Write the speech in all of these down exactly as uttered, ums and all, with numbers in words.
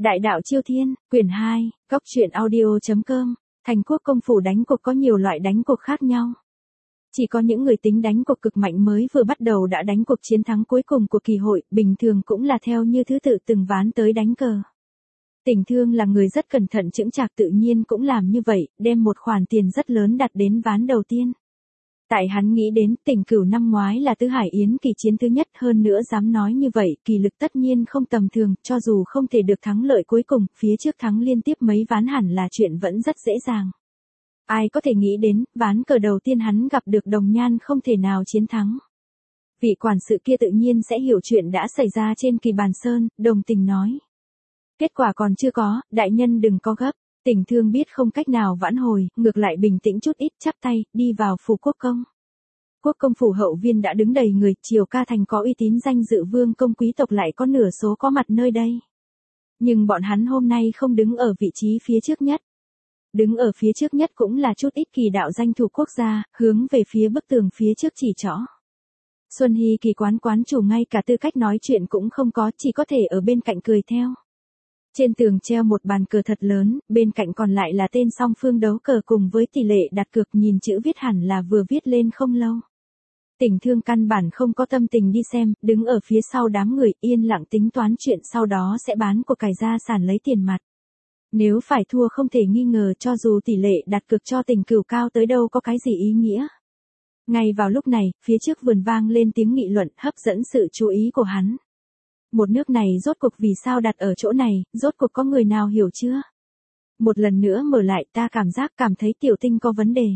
Đại đạo Chiêu Thiên, quyển hai, góc truyện audio.com, Thành Quốc công phủ đánh cuộc có nhiều loại đánh cuộc khác nhau. Chỉ có những người tính đánh cuộc cực mạnh mới vừa bắt đầu đã đánh cuộc chiến thắng cuối cùng của kỳ hội, bình thường cũng là theo như thứ tự từng ván tới đánh cờ. Tình Thương là người rất cẩn thận chững chạc, tự nhiên cũng làm như vậy, đem một khoản tiền rất lớn đặt đến ván đầu tiên. Tại hắn nghĩ đến Tình Cửu năm ngoái là Tứ Hải Yến kỳ chiến thứ nhất, hơn nữa dám nói như vậy, kỳ lực tất nhiên không tầm thường, cho dù không thể được thắng lợi cuối cùng, phía trước thắng liên tiếp mấy ván hẳn là chuyện vẫn rất dễ dàng. Ai có thể nghĩ đến, ván cờ đầu tiên hắn gặp được Đồng Nhan không thể nào chiến thắng. Vị quản sự kia tự nhiên sẽ hiểu chuyện đã xảy ra trên Kỳ Bàn Sơn, đồng tình nói. Kết quả còn chưa có, đại nhân đừng có gấp. Tình Thương biết không cách nào vãn hồi, ngược lại bình tĩnh chút ít, chắp tay, đi vào phủ quốc công. Quốc công phủ hậu viên đã đứng đầy người, Triều Ca Thành có uy tín danh dự vương công quý tộc lại có nửa số có mặt nơi đây. Nhưng bọn hắn hôm nay không đứng ở vị trí phía trước nhất. Đứng ở phía trước nhất cũng là chút ít kỳ đạo danh thủ quốc gia, hướng về phía bức tường phía trước chỉ trỏ. Xuân Hy Kỳ quán quán chủ ngay cả tư cách nói chuyện cũng không có, chỉ có thể ở bên cạnh cười theo. Trên tường treo một bàn cờ thật lớn, bên cạnh còn lại là tên song phương đấu cờ cùng với tỷ lệ đặt cược, nhìn chữ viết hẳn là vừa viết lên không lâu. Tình Thương căn bản không có tâm tình đi xem, đứng ở phía sau đám người yên lặng tính toán chuyện sau đó sẽ bán của cải gia sản lấy tiền mặt. Nếu phải thua không thể nghi ngờ, cho dù tỷ lệ đặt cược cho Tình Cửu cao tới đâu có cái gì ý nghĩa. Ngay vào lúc này, phía trước vườn vang lên tiếng nghị luận hấp dẫn sự chú ý của hắn. Một nước này rốt cuộc vì sao đặt ở chỗ này, rốt cuộc có người nào hiểu chưa? Một lần nữa mở lại, ta cảm giác cảm thấy Tiểu Tinh có vấn đề.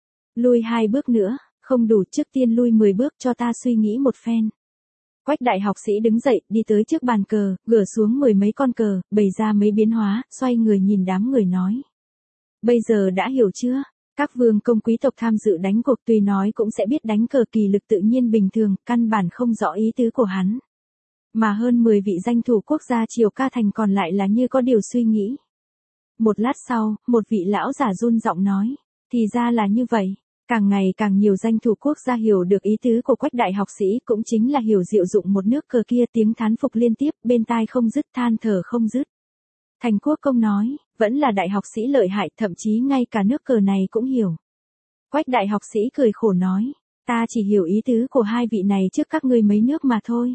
Lui hai bước nữa, không đủ, trước tiên lui mười bước cho ta suy nghĩ một phen. Quách đại học sĩ đứng dậy, đi tới trước bàn cờ, gỡ xuống mười mấy con cờ, bày ra mấy biến hóa, xoay người nhìn đám người nói. Bây giờ đã hiểu chưa? Các vương công quý tộc tham dự đánh cuộc tuy nói cũng sẽ biết đánh cờ, kỳ lực tự nhiên bình thường, căn bản không rõ ý tứ của hắn. Mà hơn mười vị danh thủ quốc gia Triều Ca Thành còn lại là như có điều suy nghĩ. Một lát sau, một vị lão giả run giọng nói, thì ra là như vậy. Càng ngày càng nhiều danh thủ quốc gia hiểu được ý tứ của Quách đại học sĩ, cũng chính là hiểu diệu dụng một nước cờ kia, tiếng thán phục liên tiếp, bên tai không dứt, than thở không dứt. Thành Quốc công nói, vẫn là đại học sĩ lợi hại, thậm chí ngay cả nước cờ này cũng hiểu. Quách đại học sĩ cười khổ nói, ta chỉ hiểu ý tứ của hai vị này trước các ngươi mấy nước mà thôi.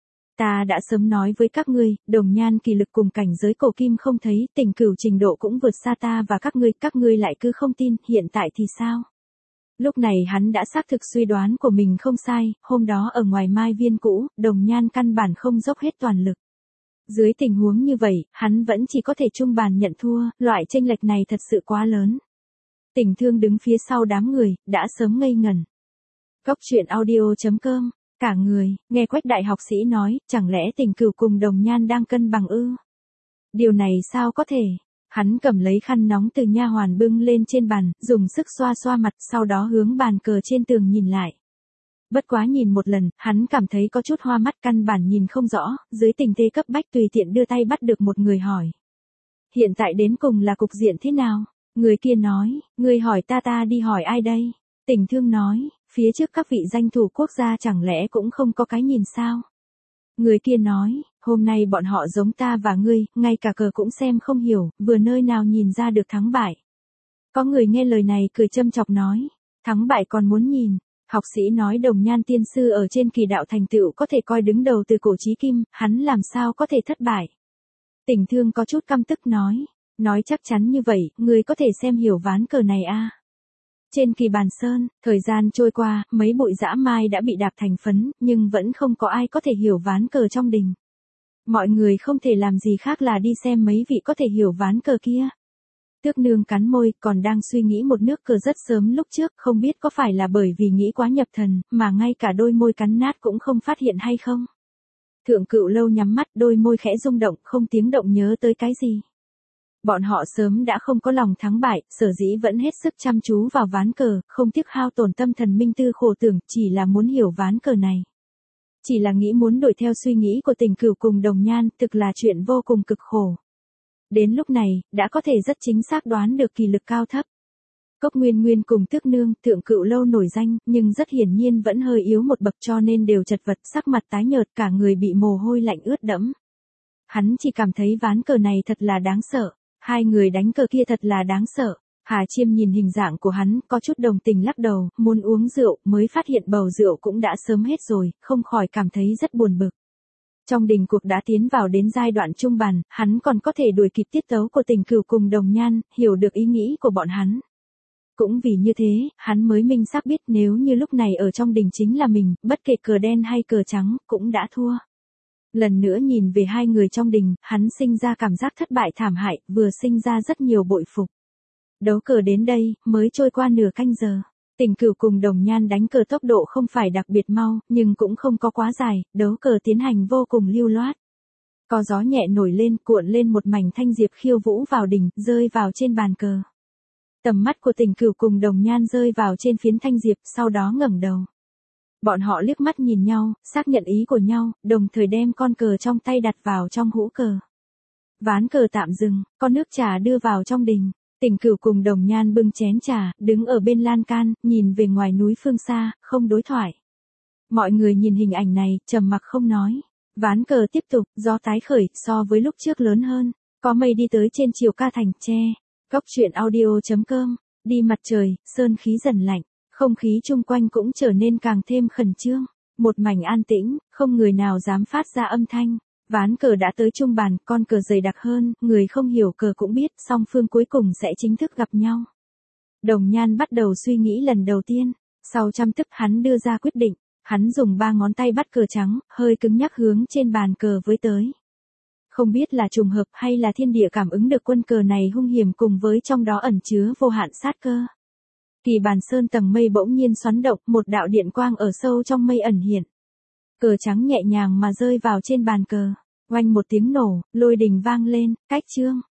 Ta đã sớm nói với các ngươi, Đồng Nhan kỳ lực cùng cảnh giới cổ kim không thấy, Tình Cửu trình độ cũng vượt xa ta và các ngươi, các ngươi lại cứ không tin, hiện tại thì sao? Lúc này hắn đã xác thực suy đoán của mình không sai, hôm đó ở ngoài Mai Viên cũ, Đồng Nhan căn bản không dốc hết toàn lực. Dưới tình huống như vậy, hắn vẫn chỉ có thể chung bàn nhận thua, loại chênh lệch này thật sự quá lớn. Tình Thương đứng phía sau đám người, đã sớm ngây ngẩn. Góc truyện audio.com, cả người, nghe Quách đại học sĩ nói, chẳng lẽ Tình Cửu cùng Đồng Nhan đang cân bằng ư? Điều này sao có thể? Hắn cầm lấy khăn nóng từ nha hoàn bưng lên trên bàn, dùng sức xoa xoa mặt, sau đó hướng bàn cờ trên tường nhìn lại. Bất quá nhìn một lần, hắn cảm thấy có chút hoa mắt, căn bản nhìn không rõ, dưới tình thế cấp bách tùy tiện đưa tay bắt được một người hỏi. Hiện tại đến cùng là cục diện thế nào? Người kia nói, người hỏi ta ta đi hỏi ai đây? Tình Thương nói, phía trước các vị danh thủ quốc gia chẳng lẽ cũng không có cái nhìn sao? Người kia nói, hôm nay bọn họ giống ta và ngươi, ngay cả cờ cũng xem không hiểu, vừa nơi nào nhìn ra được thắng bại. Có người nghe lời này cười châm chọc nói, thắng bại còn muốn nhìn. Học sĩ nói Đồng Nhan tiên sư ở trên kỳ đạo thành tựu có thể coi đứng đầu từ cổ chí kim, hắn làm sao có thể thất bại. Tình Thương có chút căm tức nói, nói chắc chắn như vậy, ngươi có thể xem hiểu ván cờ này a. Trên Kỳ Bàn Sơn, thời gian trôi qua, mấy bụi dã mai đã bị đạp thành phấn, nhưng vẫn không có ai có thể hiểu ván cờ trong đình. Mọi người không thể làm gì khác là đi xem mấy vị có thể hiểu ván cờ kia. Tước Nương cắn môi, còn đang suy nghĩ một nước cờ rất sớm lúc trước, không biết có phải là bởi vì nghĩ quá nhập thần, mà ngay cả đôi môi cắn nát cũng không phát hiện hay không. Thượng Cựu Lâu nhắm mắt, đôi môi khẽ rung động, không tiếng động nhớ tới cái gì. Bọn họ sớm đã không có lòng thắng bại, sở dĩ vẫn hết sức chăm chú vào ván cờ, không tiếc hao tổn tâm thần minh tư khổ tưởng, chỉ là muốn hiểu ván cờ này. Chỉ là nghĩ muốn đuổi theo suy nghĩ của Tình Cửu cùng Đồng Nhan, thực là chuyện vô cùng cực khổ. Đến lúc này, đã có thể rất chính xác đoán được kỳ lực cao thấp. Cốc Nguyên Nguyên cùng Tước Nương, Thượng Cựu Lâu nổi danh, nhưng rất hiển nhiên vẫn hơi yếu một bậc cho nên đều chật vật, sắc mặt tái nhợt, cả người bị mồ hôi lạnh ướt đẫm. Hắn chỉ cảm thấy ván cờ này thật là đáng sợ, hai người đánh cờ kia thật là đáng sợ. Hà Chiêm nhìn hình dạng của hắn, có chút đồng tình lắc đầu, muốn uống rượu, mới phát hiện bầu rượu cũng đã sớm hết rồi, không khỏi cảm thấy rất buồn bực. Trong đình cuộc đã tiến vào đến giai đoạn trung bàn, hắn còn có thể đuổi kịp tiết tấu của Tình Cửu cùng Đồng Nhan, hiểu được ý nghĩ của bọn hắn. Cũng vì như thế, hắn mới minh xác biết nếu như lúc này ở trong đình chính là mình, bất kể cờ đen hay cờ trắng, cũng đã thua. Lần nữa nhìn về hai người trong đình, hắn sinh ra cảm giác thất bại thảm hại, vừa sinh ra rất nhiều bội phục. Đấu cờ đến đây, mới trôi qua nửa canh giờ. Tình Cửu cùng Đồng Nhan đánh cờ tốc độ không phải đặc biệt mau, nhưng cũng không có quá dài, đấu cờ tiến hành vô cùng lưu loát. Có gió nhẹ nổi lên, cuộn lên một mảnh thanh diệp khiêu vũ vào đỉnh, rơi vào trên bàn cờ. Tầm mắt của Tình Cửu cùng Đồng Nhan rơi vào trên phiến thanh diệp, sau đó ngẩng đầu. Bọn họ liếc mắt nhìn nhau, xác nhận ý của nhau, đồng thời đem con cờ trong tay đặt vào trong hũ cờ. Ván cờ tạm dừng, con nước trà đưa vào trong đình. Tình Cửu cùng Đồng Nhan bưng chén trà, đứng ở bên lan can, nhìn về ngoài núi phương xa, không đối thoại. Mọi người nhìn hình ảnh này, trầm mặc không nói. Ván cờ tiếp tục, gió tái khởi, so với lúc trước lớn hơn. Có mây đi tới trên chiều ca thành tre. Góc truyện audio chấm com. Đi mặt trời, sơn khí dần lạnh. Không khí chung quanh cũng trở nên càng thêm khẩn trương. Một mảnh an tĩnh, không người nào dám phát ra âm thanh. Ván cờ đã tới trung bàn, con cờ dày đặc hơn, người không hiểu cờ cũng biết, song phương cuối cùng sẽ chính thức gặp nhau. Đồng Nhan bắt đầu suy nghĩ lần đầu tiên, sau trăm tức hắn đưa ra quyết định, hắn dùng ba ngón tay bắt cờ trắng, hơi cứng nhắc hướng trên bàn cờ với tới. Không biết là trùng hợp hay là thiên địa cảm ứng được quân cờ này hung hiểm cùng với trong đó ẩn chứa vô hạn sát cơ. Kỳ bàn sơn tầng mây bỗng nhiên xoắn động, một đạo điện quang ở sâu trong mây ẩn hiện. Cờ trắng nhẹ nhàng mà rơi vào trên bàn cờ. Oanh một tiếng nổ, lôi đình vang lên, cách chương.